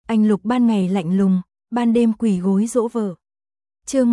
Anh Lục ban ngày lạnh lùng, ban đêm quỳ gối dỗ vợ. Chương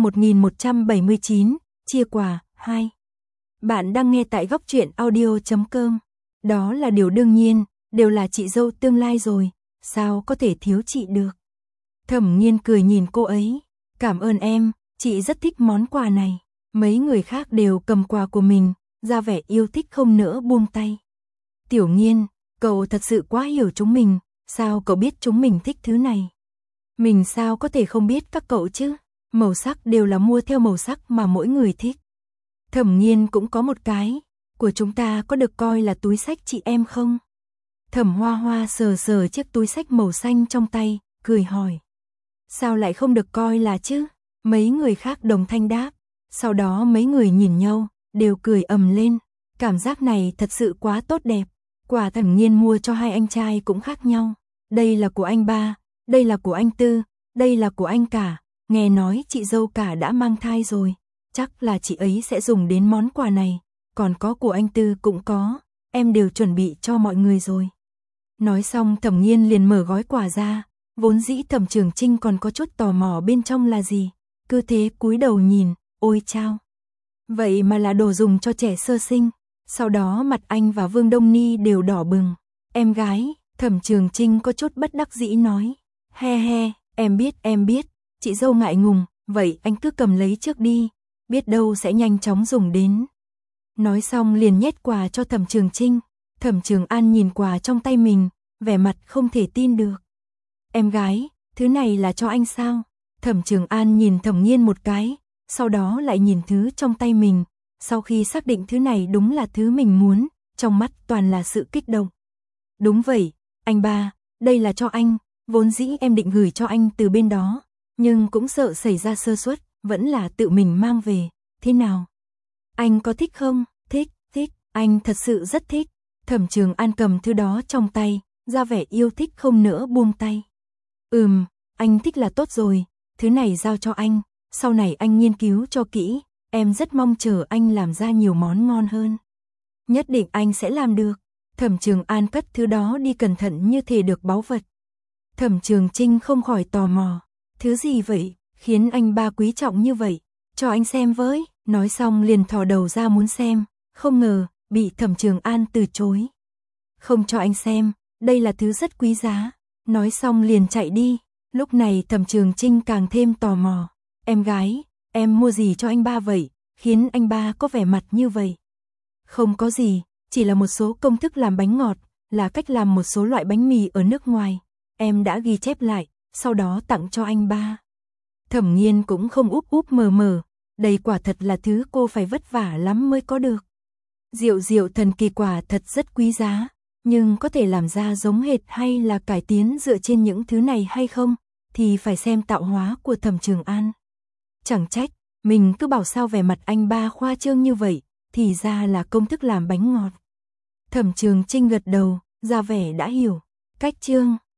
1179, chia quà 2. Bạn đang nghe tại góc truyện audio.com. Đó là điều đương nhiên, đều là chị dâu tương lai rồi, sao có thể thiếu chị được. Thẩm Nghiên cười nhìn cô ấy, cảm ơn em, chị rất thích món quà này. Mấy người khác đều cầm quà của mình, ra vẻ yêu thích không nỡ buông tay. Tiểu Nghiên, cậu thật sự quá hiểu chúng mình, sao cậu biết chúng mình thích thứ này? Mình sao có thể không biết các cậu chứ? Màu sắc đều là mua theo màu sắc mà mỗi người thích. Thẩm Nghiên cũng có một cái, của chúng ta có được coi là túi xách chị em không? Thẩm Hoa Hoa sờ sờ chiếc túi xách màu xanh trong tay, cười hỏi. Sao lại không được coi là chứ? Mấy người khác đồng thanh đáp. Sau đó mấy người nhìn nhau, đều cười ầm lên. Cảm giác này thật sự quá tốt đẹp. Quà Thẩm Nghiên mua cho hai anh trai cũng khác nhau. Đây là của anh ba, đây là của anh Tư, đây là của anh Cả. Nghe nói chị dâu Cả đã mang thai rồi. Chắc là chị ấy sẽ dùng đến món quà này. Còn có của anh Tư cũng có. Em đều chuẩn bị cho mọi người rồi. Nói xong Thẩm Nghiên liền mở gói quà ra. Vốn dĩ Thẩm Trường Chinh còn có chút tò mò bên trong là gì. Cứ thế cúi đầu nhìn, ôi chao. Vậy mà là đồ dùng cho trẻ sơ sinh. Sau đó mặt anh và Vương Đông Ni đều đỏ bừng. Em gái, Thẩm Trường Chinh có chút bất đắc dĩ nói. He he, em biết, chị dâu ngại ngùng, vậy anh cứ cầm lấy trước đi, biết đâu sẽ nhanh chóng dùng đến. Nói xong liền nhét quà cho Thẩm Trường Chinh. Thẩm Trường An nhìn quà trong tay mình, vẻ mặt không thể tin được. Em gái, thứ này là cho anh sao? Thẩm Trường An nhìn Thẩm Nghiên một cái, sau đó lại nhìn thứ trong tay mình. Sau khi xác định thứ này đúng là thứ mình muốn, trong mắt toàn là sự kích động. Đúng vậy, anh ba, đây là cho anh, vốn dĩ em định gửi cho anh từ bên đó, nhưng cũng sợ xảy ra sơ suất, vẫn là tự mình mang về, thế nào? Anh có thích không? Thích, anh thật sự rất thích. Thẩm Trường An cầm thứ đó trong tay, ra vẻ yêu thích không nỡ buông tay. Anh thích là tốt rồi, thứ này giao cho anh, sau này anh nghiên cứu cho kỹ, em rất mong chờ anh làm ra nhiều món ngon hơn. Nhất định anh sẽ làm được. Thẩm Trường An cất thứ đó đi cẩn thận như thể được báu vật. Thẩm Trường Chinh không khỏi tò mò, thứ gì vậy, khiến anh ba quý trọng như vậy, cho anh xem với, nói xong liền thò đầu ra muốn xem, không ngờ, bị Thẩm Trường An từ chối. Không cho anh xem, đây là thứ rất quý giá, nói xong liền chạy đi. Lúc này Thẩm Trường Chinh càng thêm tò mò, em gái, em mua gì cho anh ba vậy, khiến anh ba có vẻ mặt như vậy. Không có gì, chỉ là một số công thức làm bánh ngọt, là cách làm một số loại bánh mì ở nước ngoài, em đã ghi chép lại, sau đó tặng cho anh ba. Thẩm Nghiên cũng không úp mờ, đây quả thật là thứ cô phải vất vả lắm mới có được. Rượu thần kỳ quả thật rất quý giá, nhưng có thể làm ra giống hệt hay là cải tiến dựa trên những thứ này hay không, thì phải xem tạo hóa của Thẩm Trường An. Chẳng trách, mình cứ bảo sao vẻ mặt anh ba khoa trương như vậy, thì ra là công thức làm bánh ngọt. Thẩm Trường Chinh gật đầu, ra vẻ đã hiểu. Cách chương